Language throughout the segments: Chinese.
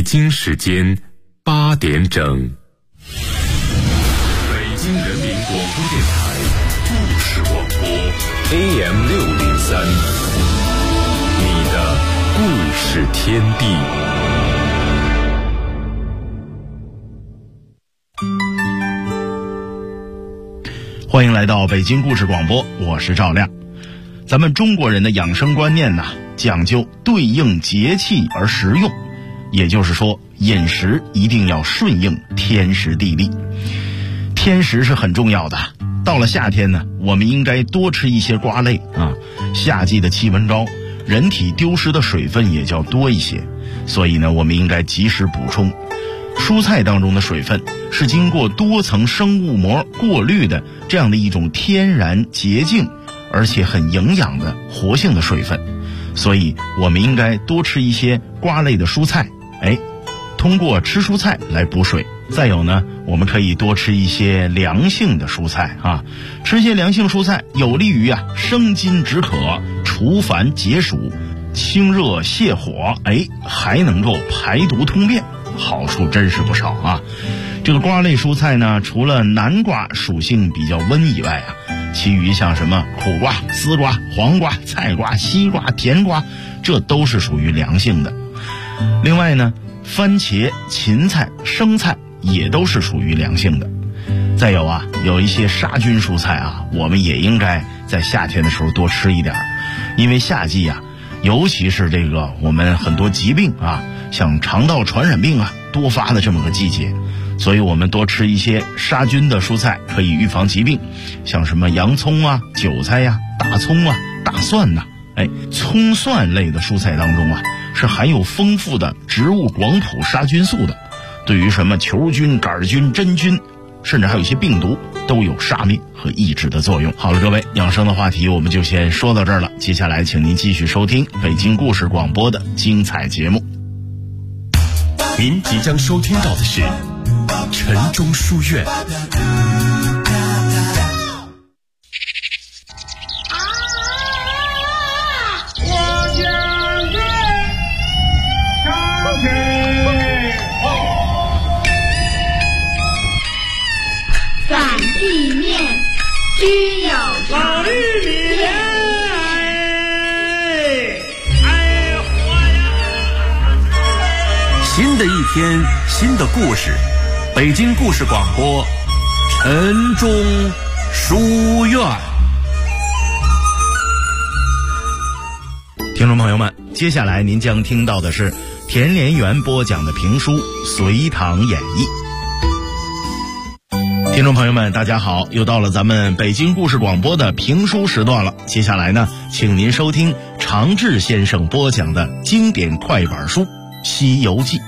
北京时间8点整，北京人民广播电台故事广播 AM603， 你的故事天地。 欢迎来到北京故事广播，我是赵亮。咱们中国人的养生观念呢，讲究对应节气而食用，也就是说饮食一定要顺应天时地利。天时是很重要的，到了夏天呢，我们应该多吃一些瓜类啊。夏季的气温高，人体丢失的水分也较多一些，所以呢，我们应该及时补充。蔬菜当中的水分是经过多层生物膜过滤的这样的一种天然洁净而且很营养的活性的水分，所以我们应该多吃一些瓜类的蔬菜，通过吃蔬菜来补水。再有呢，我们可以多吃一些凉性的蔬菜啊，吃一些凉性蔬菜有利于生津止渴、除烦解暑、清热泻火，还能够排毒通便，好处真是不少啊。这个瓜类蔬菜呢，除了南瓜属性比较温以外其余像什么苦瓜、丝瓜、黄瓜、菜瓜、西瓜、甜瓜，这都是属于凉性的。另外呢，番茄、芹菜、生菜也都是属于凉性的。再有有一些杀菌蔬菜我们也应该在夏天的时候多吃一点，因为夏季尤其是这个我们很多疾病像肠道传染病多发的这么个季节，所以我们多吃一些杀菌的蔬菜可以预防疾病，像什么洋葱韭菜大葱大蒜葱蒜类的蔬菜当中是含有丰富的植物广谱杀菌素的，对于什么球菌、杆菌、真菌，甚至还有一些病毒都有杀灭和抑制的作用。好了，各位，养生的话题我们就先说到这儿了，接下来请您继续收听北京故事广播的精彩节目。 您即将收听到的是晨钟书院。 需要法律里面新的一天，新的故事，北京故事广播晨钟书院。 听众朋友们，接下来您将听到的是田连元播讲的评书《隋唐演义》。听众朋友们大家好，又到了咱们北京故事广播的评书时段了。接下来呢，请您收听常志先生播讲的经典快板书《西游记》。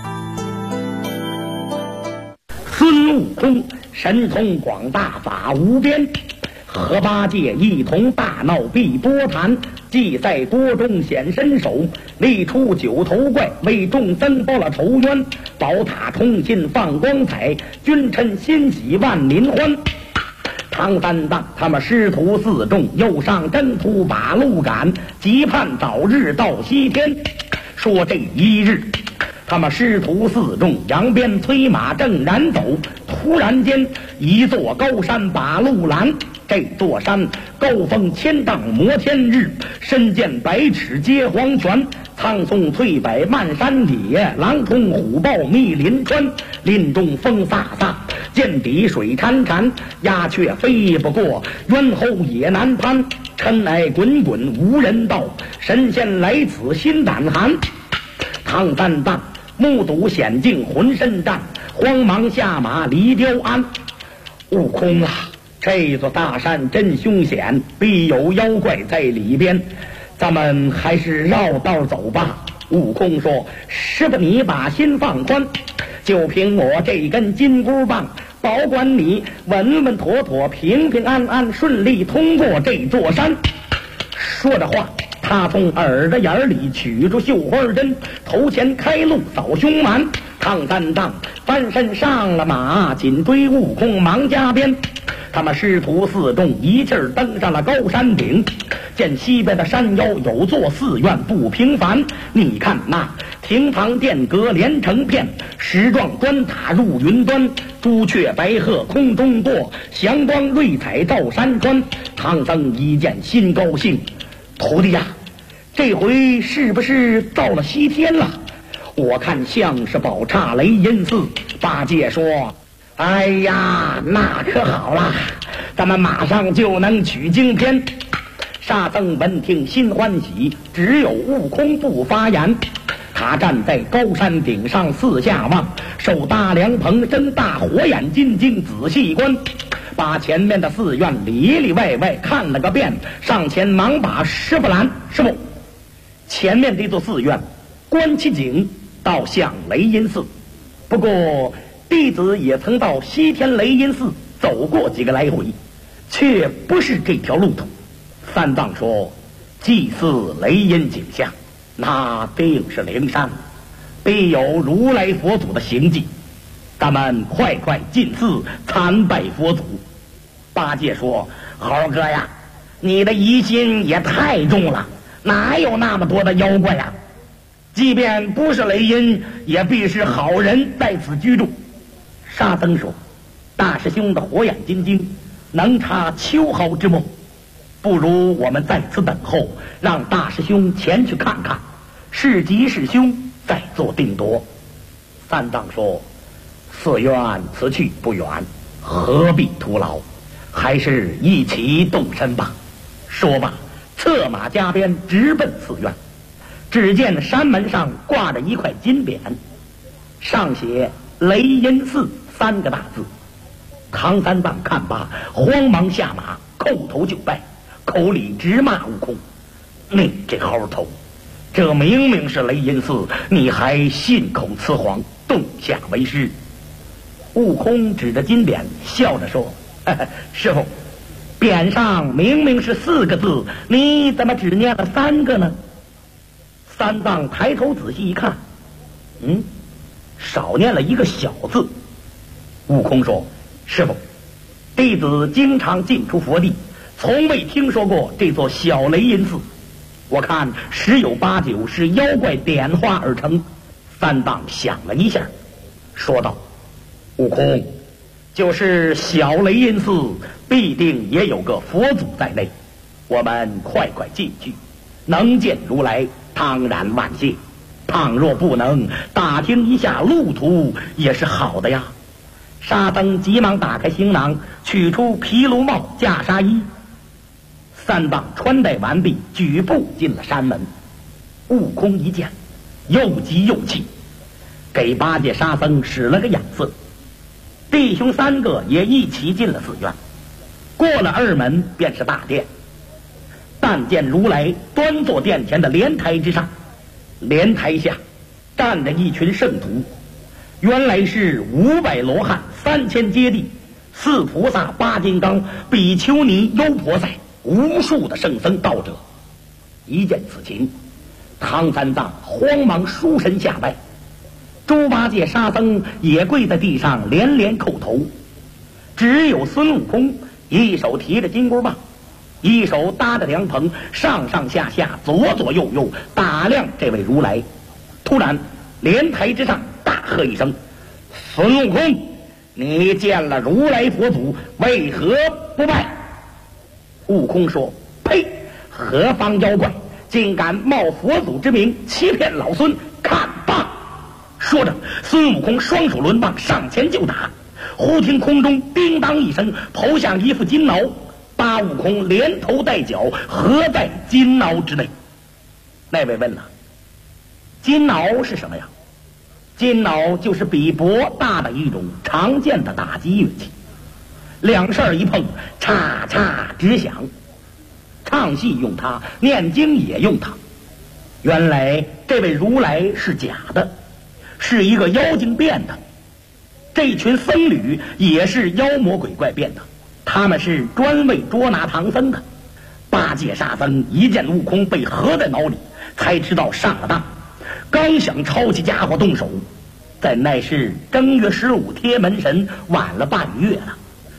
孙悟空神通广大，法无边，和八戒一同大闹碧波潭，既在锅中显身手，力出九头怪，为众增报了仇冤。宝塔通信放光彩，君臣欣喜万民欢。唐三藏他们师徒四众又上征途把路赶，急盼早日到西天。说这一日，他们师徒四众扬鞭催马正然走，突然间一座高山把路拦。这座山高峰千丈摩天日，身见百尺接黄泉。苍松翠柏漫山野，狼冲虎豹密林川。林中风飒飒，涧底水潺潺，鸦雀飞不过，猿猴也难攀。尘埃滚滚无人道，神仙来此心胆寒。唐三藏目睹险境浑身战，慌忙下马离雕鞍。悟空这座大山真凶险，必有妖怪在里边，咱们还是绕道走吧。悟空说：师傅你把心放宽，就凭我这根金箍棒，保管你稳稳妥妥、平平安安、顺利通过这座山。说着话，他从耳朵眼里取出绣花针，头前开路扫凶蛮。唐三藏翻身上了马，紧追悟空忙加鞭。 他们师徒四众一气儿登上了高山顶，见西边的山腰有座寺院不平凡。你看那亭堂殿阁连成片，石状砖塔入云端，朱雀白鹤空中堕，祥光瑞彩照山川。唐僧一见心高兴，徒弟呀，这回是不是到了西天了？我看像是宝刹雷音寺。八戒说：哎呀，那可好了，咱们马上就能取经天。沙僧闻听心欢喜，只有悟空不发言。他站在高山顶上四下望，手搭凉棚，睁大火眼金睛仔细观，把前面的寺院里里外外看了个遍，上前忙把师傅拦：师傅，前面这座寺院观其景倒像雷音寺，不过弟子也曾到西天雷音寺走过几个来回，却不是这条路途。三藏说：祭祀雷音景象，那定是灵山，必有如来佛祖的行迹，咱们快快进寺参拜佛祖。八戒说：猴哥呀，你的疑心也太重了，哪有那么多的妖怪呀？即便不是雷音，也必是好人在此居住。沙僧说：大师兄的火眼金睛能察秋毫之末，不如我们在此等候，让大师兄前去看看，是吉是凶，再做定夺。三藏说：寺院此去不远，何必徒劳，还是一起动身吧。说罢，策马加鞭直奔寺院。只见山门上挂着一块金匾，上写雷音寺3个大字。唐三藏看罢，慌忙下马，叩头就拜，口里直骂悟空：你这猴头，这明明是雷音寺，你还信口雌黄，动下为师。悟空指着金匾笑着说：师傅，匾上明明是4个字，你怎么只念了3个呢？三藏抬头仔细一看，少念了一个小字。悟空说：师傅，弟子经常进出佛地，从未听说过这座小雷音寺，我看10有8九是妖怪点化而成。三藏想了一下，说道：悟空，就是小雷音寺必定也有个佛祖在内，我们快快进去，能见如来当然万幸，倘若不能，打听一下路途也是好的呀。沙僧急忙打开行囊，取出皮卢帽、袈裟衣。三藏穿戴完毕，举步进了山门。悟空一见，又急又气，给八戒、沙僧使了个眼色。弟兄3个也一起进了寺院。过了2门，便是大殿。但见如来端坐殿前的莲台之上，莲台下站着一群圣徒，原来是500罗汉、3000揭谛、4菩萨、8金刚、比丘尼、优婆塞，无数的圣僧道者。一见此情，唐三藏慌忙书身下拜，猪八戒、沙僧也跪在地上连连叩头，只有孙悟空一手提着金箍棒，一手搭着凉棚，上上下下、左左右右打量这位如来。突然，莲台之上大喝一声：孙悟空，你见了如来佛祖，为何不拜？悟空说：呸！何方妖怪，竟敢冒佛祖之名欺骗老孙，看罢！说着，孙悟空双手抡棒上前就打。忽听空中叮当一声，投下一副金挠，把悟空连头带脚合在金挠之内。那位问了：金挠是什么呀？金挠就是比钹大的一种常见的打击乐器，2扇一碰，嚓嚓直响。唱戏用它，念经也用它。原来这位如来是假的，是一个妖精变的。这群僧侣也是妖魔鬼怪变的，他们是专为捉拿唐僧的。八戒、沙僧一见悟空被合在脑里，才知道上了当，刚想抄起家伙动手，在那是正月15贴门神，晚了半月了。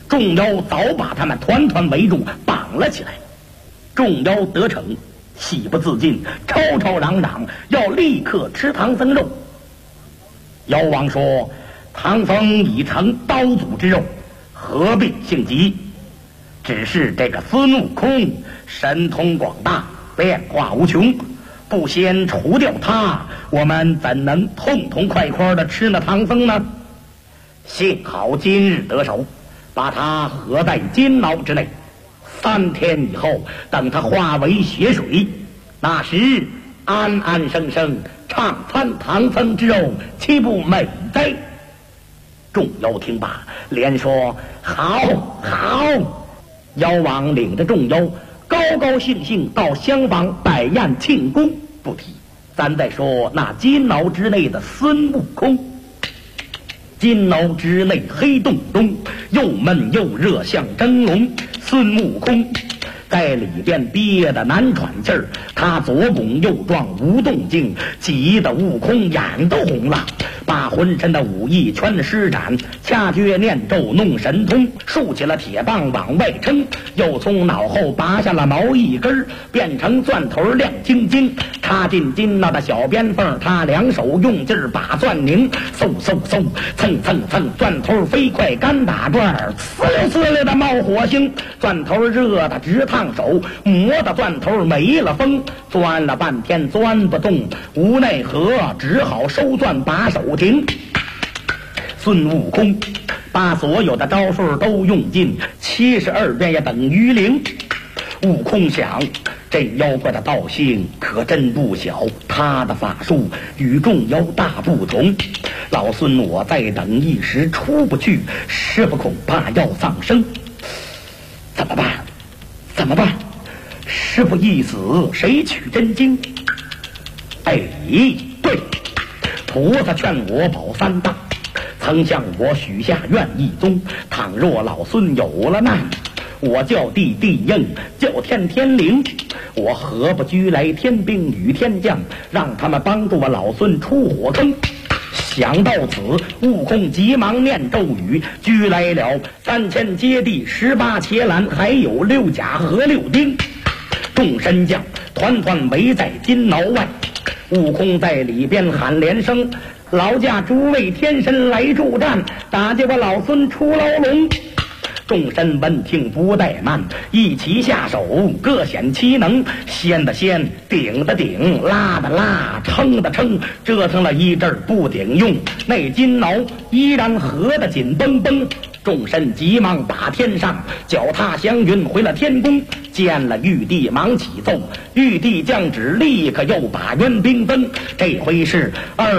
众妖早把他们团团围住，绑了起来。众妖得逞，喜不自禁，吵吵嚷嚷，要立刻吃唐僧肉。妖王说：“唐僧已成刀俎之肉，何必性急？只是这个孙悟空神通广大，变化无穷，不先除掉他，我们怎能痛痛快快的吃那唐僧呢？幸好今日得手，把他合在金牢之内。3天以后，等他化为血水，那时安安生生畅餐唐僧之肉，岂不美哉？”众妖听罢，连说：“好，好！”妖王领着众妖高高兴兴到厢房摆宴庆功。不提，咱再说那金牢之内的孙悟空。金牢之内黑洞洞，又闷又热，像蒸笼。孙悟空在里边憋得难喘气儿，他左拱右撞无动静，急得悟空眼都红了，把浑身的武艺全施展，掐诀念咒弄神通，竖起了铁棒往外撑，又从脑后拔下了毛一根，变成钻头亮晶晶，插进金牢的小边缝，他两手用劲儿把钻拧，嗖嗖嗖，蹭蹭蹭，钻头飞快干打转，呲溜呲溜的冒火星，钻头热的直烫手，磨的钻头没了风，钻了半天钻不动，无奈何只好收钻把手停。孙悟空把所有的招数都用尽，72遍也等于0。悟空想，这妖怪的道行可真不小，他的法术与众妖大不同。老孙我再等一时出不去，师傅恐怕要丧生。怎么办？怎么办？师傅一死，谁取真经？哎，对，菩萨劝我保3大，曾向我许下愿一宗，倘若老孙有了难，我叫地地应，叫天天灵，我何不居来天兵与天将，让他们帮助我老孙出火坑。想到此，悟空急忙念咒语，居来了3000接地18伽蓝，还有6甲和6丁。众神将团团围在金牢外，悟空在里边喊连声：“劳驾诸位天神来助战，打救我老孙出牢笼。”众神闻听不怠慢，一齐下手，各显其能，掀的掀，顶的顶，拉的拉，撑的撑，折腾了一阵不顶用，那金牢依然合得紧绷绷。众神急忙打天上，脚踏祥云回了天宫，见了玉帝忙启奏，玉帝降旨，立刻又把援兵分。这回是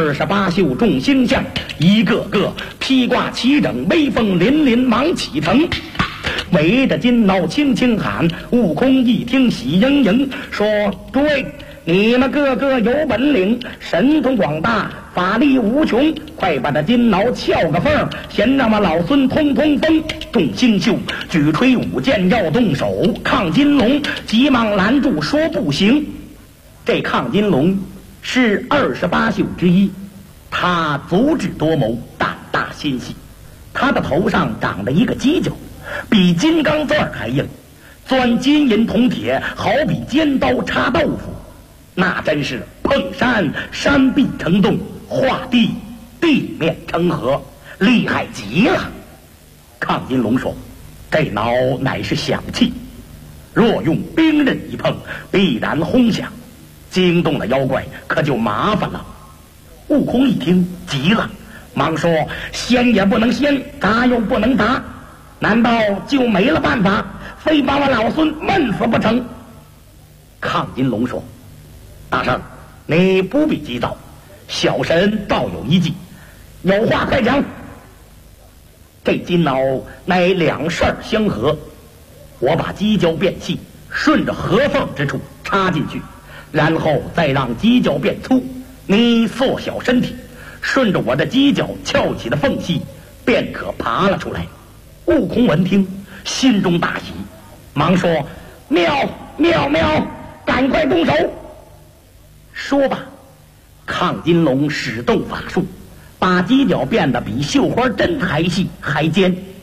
28宿众星象，一个个披挂齐整，威风凛凛忙启程，围着金牢轻轻喊。悟空一听喜盈盈，说：“诸位，你们个个有本领，神通广大，法力无穷，快把这金牢撬个缝，先让我老孙通通风。”众星宿举锤舞剑要动手，亢金龙急忙拦住，说：“不行。”这亢金龙是28宿之一，他足智多谋，胆大心细，他的头上长着一个犄角，比金刚钻还硬，钻金银铜铁，好比尖刀插豆腐，那真是碰山山壁成洞，画地地面成河，厉害极了。亢金龙说：“这挠乃是响器，若用兵刃一碰，必然轰响，惊动了妖怪，可就麻烦了。”悟空一听急了，忙说：“掀也不能掀，砸又不能砸，难道就没了办法，非把我老孙闷死不成？”亢金龙说：“大圣，你不必急躁，小神倒有一计，有话快讲。”这金牢乃2扇相合，我把犄角变细，顺着合缝之处插进去，然后再让犄角变粗，你缩小身体，顺着我的犄角翘起的缝隙，便可爬了出来。悟空闻听，心中大喜，忙说：“妙妙妙，赶快动手！”说罢，亢金龙使动法术，把犄角变得比绣花针还细还尖，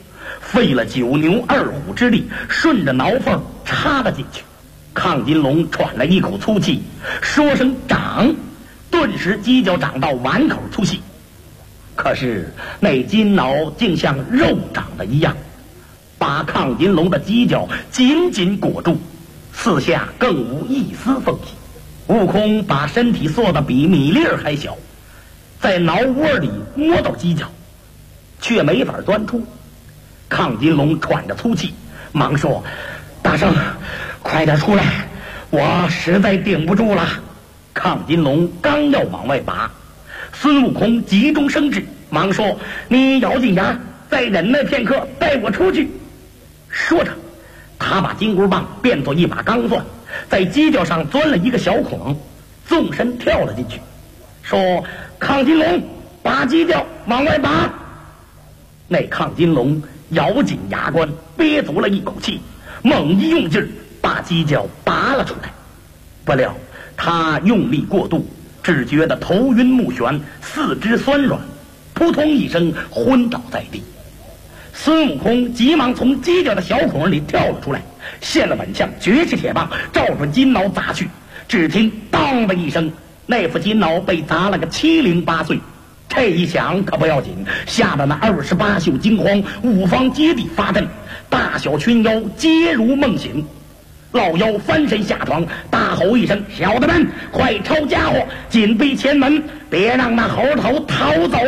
费了9牛2虎之力，顺着挠缝插了进去。亢金龙喘了一口粗气，说声长，顿时犄角长到碗口粗细。可是那金挠竟像肉长的一样，把亢金龙的犄角紧紧裹住，四下更无一丝缝隙。悟空把身体缩得比米粒儿还小，在挠窝里摸到犄角，却没法钻出。亢金龙喘着粗气，忙说：“大圣，快点出来，我实在顶不住了。”亢金龙刚要往外拔，孙悟空急中生智，忙说：“你咬紧牙，再忍耐片刻，带我出去。”说着，他把金箍棒变作一把钢钻，在犄角上钻了一个小孔，纵身跳了进去，说：“亢金龙，把犄角往外拔。”那亢金龙咬紧牙关，憋足了一口气，猛一用劲儿，把犄角拔了出来。不料他用力过度，只觉得头晕目眩，四肢酸软，扑通一声昏倒在地。孙悟空急忙从犄角的小孔里跳了出来，现了本相，绝世铁棒照准金挠砸去。只听当的一声，那副金挠被砸了个7零8碎。这一响可不要紧，吓得那28宿惊慌，五方皆地发震，大小群妖皆如梦醒。老妖翻身下床，大吼一声：“小的们，快抄家伙，紧闭前门，别让那猴头逃走！”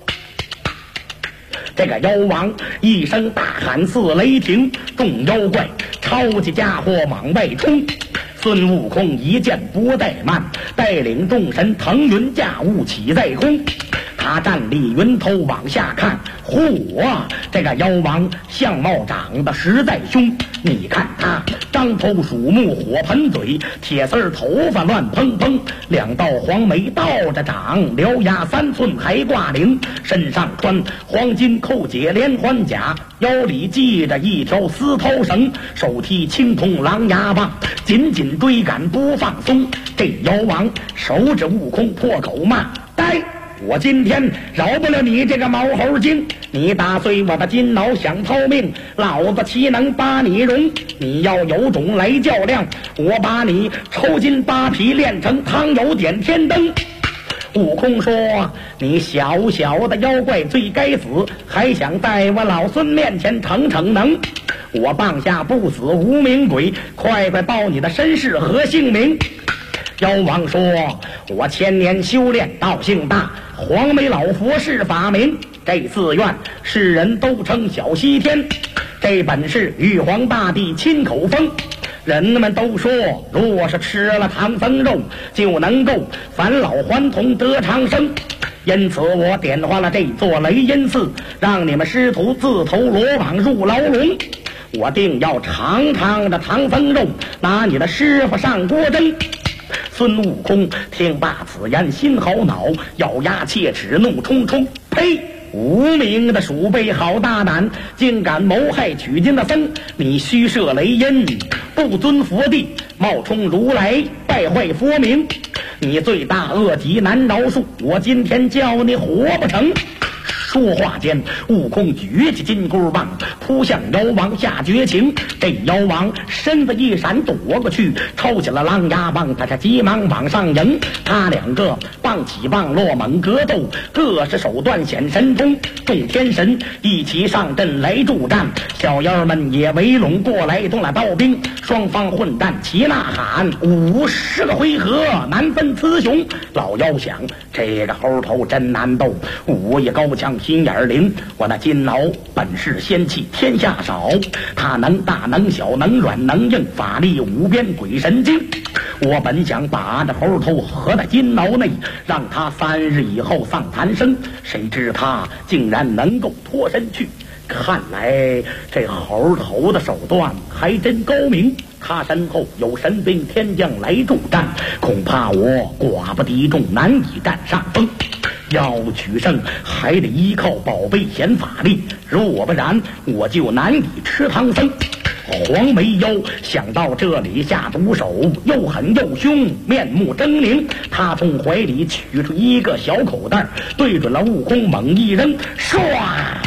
这个妖王一声大喊似雷霆，众妖怪抄起家伙往外冲。孙悟空一箭不怠慢，带领众神腾云驾雾起在空。他站立云头往下看，嚯！这个妖王相貌长得实在凶。你看他张头鼠目，火盆嘴，铁丝头发乱蓬蓬，2道黄眉倒着长，獠牙3寸还挂铃，身上穿黄金扣解连环甲，腰里系着一条丝绦绳，手提青铜狼牙棒，紧紧追赶不放松。这妖王手指悟空，破口骂：“呆！我今天饶不了你这个毛猴精！你打碎我的金脑想逃命，老子岂能把你容？你要有种来较量，我把你抽筋扒皮炼成汤油点天灯！”悟空说：“你小小的妖怪最该死，还想在我老孙面前逞逞能？我棒下不死无名鬼，快快报你的身世和姓名！”妖王说：“我千年修炼，道性大，黄眉老佛是法名。这寺院世人都称小西天，这本是玉皇大帝亲口封。人们都说，若是吃了唐僧肉，就能够返老还童得长生。因此我点化了这座雷音寺，让你们师徒自投罗网入牢笼。我定要尝尝这唐僧肉，拿你的师傅上锅蒸。”孙悟空听罢此言，心好恼，咬牙切齿，怒冲冲：“呸！无名的鼠辈，好大胆，竟敢谋害取经的僧！你虚设雷音，不尊佛地，冒充如来，败坏佛名，你罪大恶极，难饶恕！我今天叫你活不成！”说话间，悟空举起金箍棒，扑向妖王下绝情。这妖王身子一闪，躲过去，抽起了狼牙棒，他是急忙往上迎。他2个棒起棒落，猛格斗，各是手段显神通。众天神一起上阵来助战，小妖们也围拢过来，动了刀兵，双方混战齐呐喊，50个回合难分雌雄。老妖想，这个猴头真难斗，武艺高强，心眼灵，我那金挠本是仙气天下少，他能大能小，能软能硬，法力无边，鬼神精。我本想把这猴头合在金挠内，让他3日以后丧残生，谁知他竟然能够脱身去。看来这猴头的手段还真高明，他身后有神兵天将来助战，恐怕我寡不敌众，难以占上风。要取胜还得依靠宝贝显法力，若不然我就难以吃唐僧。黄眉妖想到这里下毒手，又狠又凶，面目狰狞。他从怀里取出一个小口袋，对准了悟空猛一扔，唰！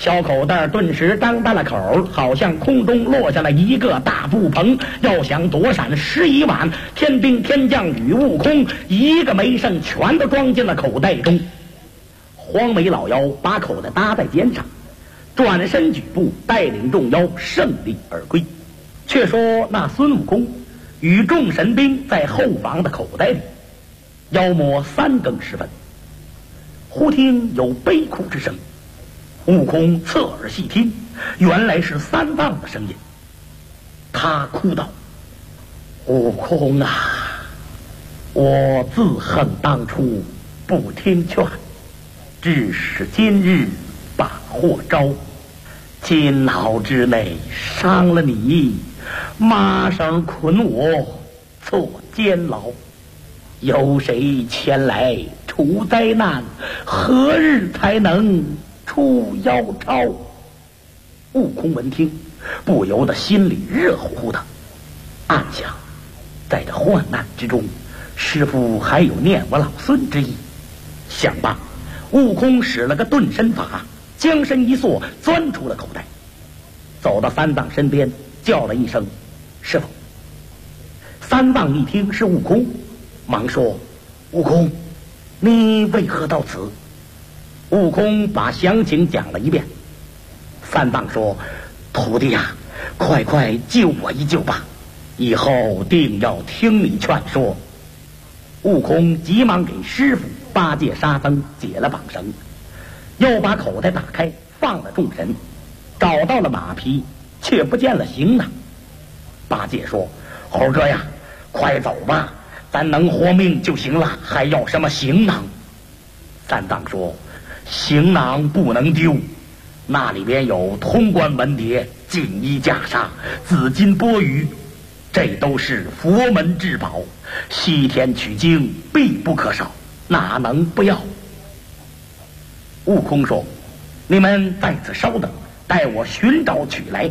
小口袋顿时张大了口，好像空中落下了一个大布棚，要想躲闪11万天兵天将与悟空，一个没剩，全都装进了口袋中。黄眉老妖把口袋搭在肩上，转身举步，带领众妖胜利而归。却说那孙悟空与众神兵在后房的口袋里，妖魔3更时分，忽听有悲哭之声。悟空侧耳细听，原来是三藏的声音。他哭道：悟空啊，我自恨当初不听劝，致使今日把祸招，金牢之内伤了你，麻绳捆我做监牢，有谁前来除灾难？何日才能出妖招？悟空闻听，不由得心里热乎乎的，暗想：在这患难之中，师父还有念我老孙之意。想罢，悟空使了个遁身法，将身一缩，钻出了口袋，走到三藏身边，叫了一声：师父。三藏一听是悟空，忙说：悟空，你为何到此？悟空把详情讲了一遍。三藏说：徒弟呀，快快救我一救吧，以后定要听你劝说。悟空急忙给师傅八戒沙僧解了绑绳，又把口袋打开，放了众神，找到了马匹，却不见了行囊。八戒说：猴哥呀，快走吧，咱能活命就行了，还要什么行囊？三藏说：行囊不能丢，那里边有通关文牒、锦衣袈裟、紫金钵盂，这都是佛门至宝，西天取经必不可少，哪能不要？悟空说：你们在此稍等，待我寻找取来。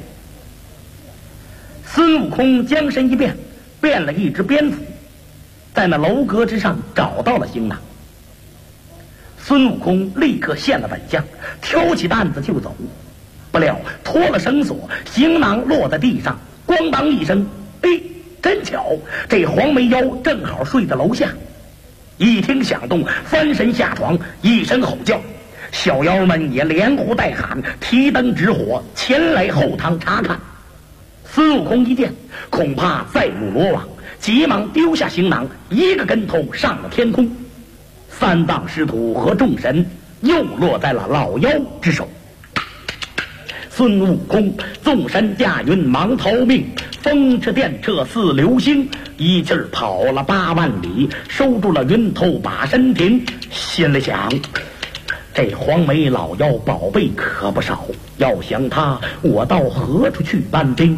孙悟空将身一变，变了一只蝙蝠，在那楼阁之上找到了行囊。孙悟空立刻现了本相，挑起担子就走，不料脱了绳索，行囊落在地上，咣当一声，真巧，这黄眉妖正好睡在楼下，一听响动，翻身下床，一声吼叫，小妖们也连呼带喊，提灯直火，前来后堂查看。孙悟空一见，恐怕再入罗网，急忙丢下行囊，一个跟头上了天空。三藏师徒和众神又落在了老妖之手。孙悟空纵身驾云忙逃命，风驰电掣似流星，一气儿跑了8万里，收住了云头把身停。心里想：这黄眉老妖宝贝可不少，要想他，我到何处去搬兵？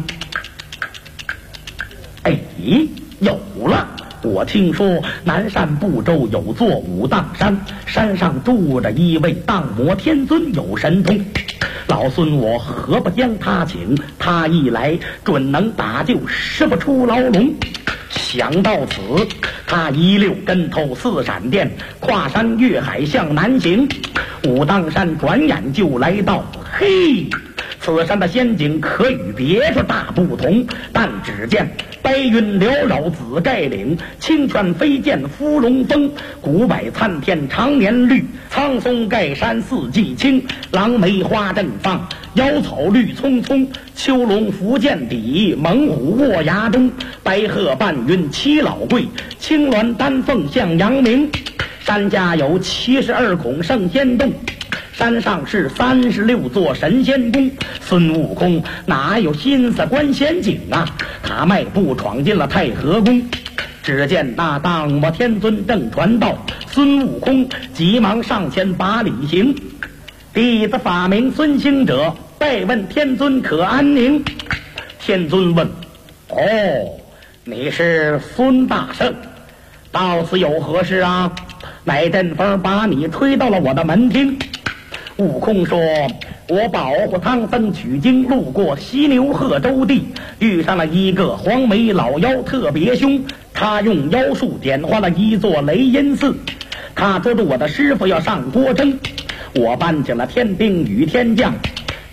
有了！我听说南赡部洲有座武当山，山上住着一位荡魔天尊，有神通。老孙我何不将他请？他一来，准能打救师傅出牢笼。想到此，他一溜跟头似闪电，跨山越海向南行。武当山转眼就来到，此山的仙景可与别处大不同，但只见白云缭绕紫盖岭，清泉飞溅芙蓉峰，古柏参天常年绿，苍松盖山四季青，狼梅花正放，妖草绿葱葱，秋龙伏见底，猛虎卧崖中，白鹤伴云七老贵，青鸾丹凤向阳明。山下有72孔圣仙洞，山上是36座神仙宫。孙悟空哪有心思观仙景啊？他迈步闯进了太和宫，只见那荡魔天尊正传道，孙悟空急忙上前把礼行。弟子法名孙行者，拜问天尊可安宁？天尊问：你是孙大圣，到此有何事啊？哪阵风把你吹到了我的门厅？悟空说：我保护唐僧取经，路过犀牛贺州地，遇上了一个黄眉老妖，特别凶。他用妖术点化了一座雷音寺，他捉住我的师傅要上郭征。我搬起了天兵与天将，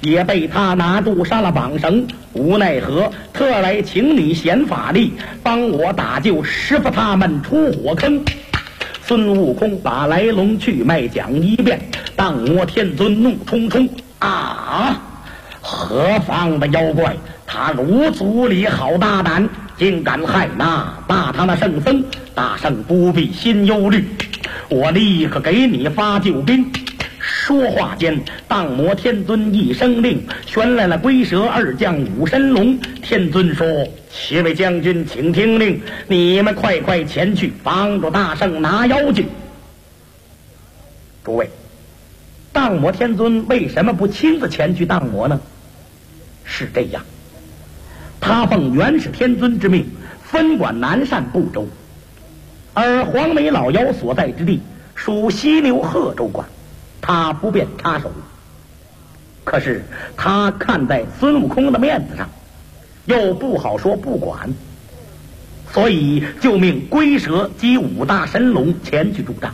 也被他拿住杀了绑绳，无奈何，特来请你显法力，帮我打救师傅他们出火坑。孙悟空把来龙去脉讲一遍，荡魔天尊怒冲冲啊！何方的妖怪，他如足里好大胆，竟敢害那大唐的圣僧！大圣不必心忧虑，我立刻给你发救兵。说话间，荡魔天尊一声令，旋来了龟蛇二将五神龙。天尊说：七位将军请听令，你们快快前去帮助大圣拿妖精。诸位，荡魔天尊为什么不亲自前去荡魔呢？是这样，他奉元始天尊之命，分管南赡部洲，而黄眉老妖所在之地属西流贺州管，他不便插手。可是他看在孙悟空的面子上，又不好说不管，所以就命龟蛇及五大神龙前去助战。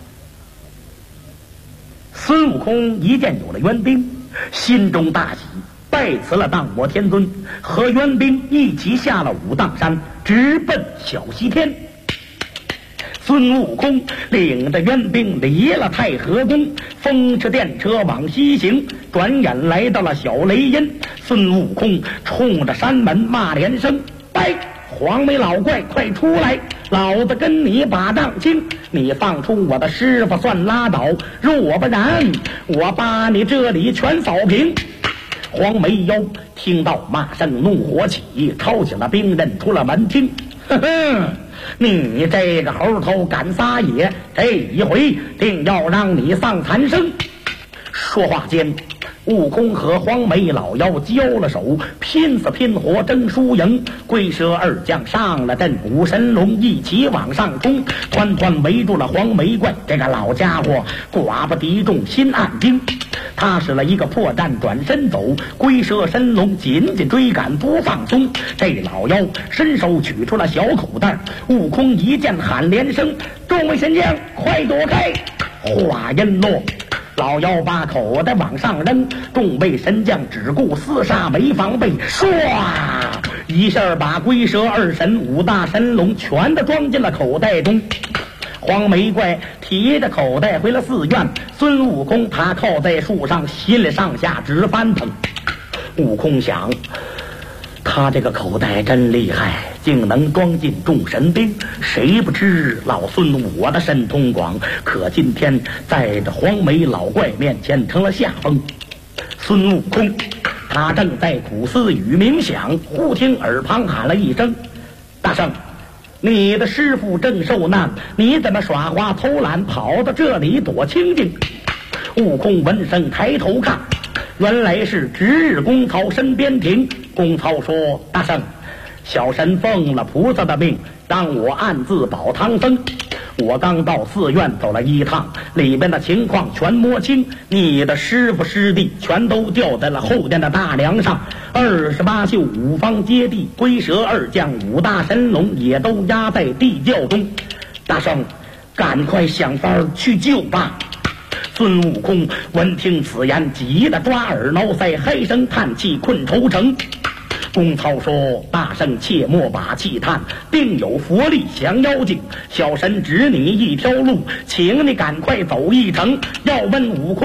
孙悟空一见有了援兵，心中大喜，拜辞了荡魔天尊，和援兵一起下了武当山，直奔小西天。孙悟空领着援兵离了太和宫，风驰电掣往西行，转眼来到了小雷音。孙悟空冲着山门骂连声：拜！黄眉老怪，快出来！老子跟你把账清，你放出我的师傅算拉倒，若不然我把你这里全扫平。黄眉妖听到骂声，怒火起，抄起了兵刃出了门厅。呵呵，你这个猴头敢撒野，这一回定要让你丧残生。说话间，悟空和黄眉老妖交了手，拼死拼活争输赢。龟蛇二将上了阵，五神龙一起往上冲，团团围住了黄眉怪。这个老家伙寡不敌众，心暗惊。他使了一个破绽，转身走，龟蛇神龙紧紧追赶不放松。这老妖伸手取出了小口袋，悟空一见喊连声：众位神将快躲开！话音落，老妖把口袋往上扔，众位神将只顾厮杀没防备，唰一下把龟蛇二神五大神龙全都装进了口袋中。黄眉怪提着口袋回了寺院，孙悟空他靠在树上，心里上下直翻腾。悟空想，他这个口袋真厉害，竟能装进众神兵，谁不知老孙我的神通广，可今天在这黄眉老怪面前成了下风。孙悟空他正在苦思与冥想，忽听耳旁喊了一声：大圣，你的师傅正受难，你怎么耍花偷懒跑到这里躲清静？悟空闻声抬头看，原来是值日公曹身边停。公曹说：大圣，小神奉了菩萨的命，让我暗自保唐僧。我刚到寺院走了一趟，里边的情况全摸清，你的师傅师弟全都吊在了后殿的大梁上，28宿五方揭谛，龟蛇二将五大神龙也都压在地窖中。大圣，赶快想法去救吧！孙悟空闻听此言，急得抓耳挠腮，嗨声叹气，困愁成。公曹说：大圣切莫把气叹，定有佛力降妖精，小神指你一条路，请你赶快走一程。要问悟空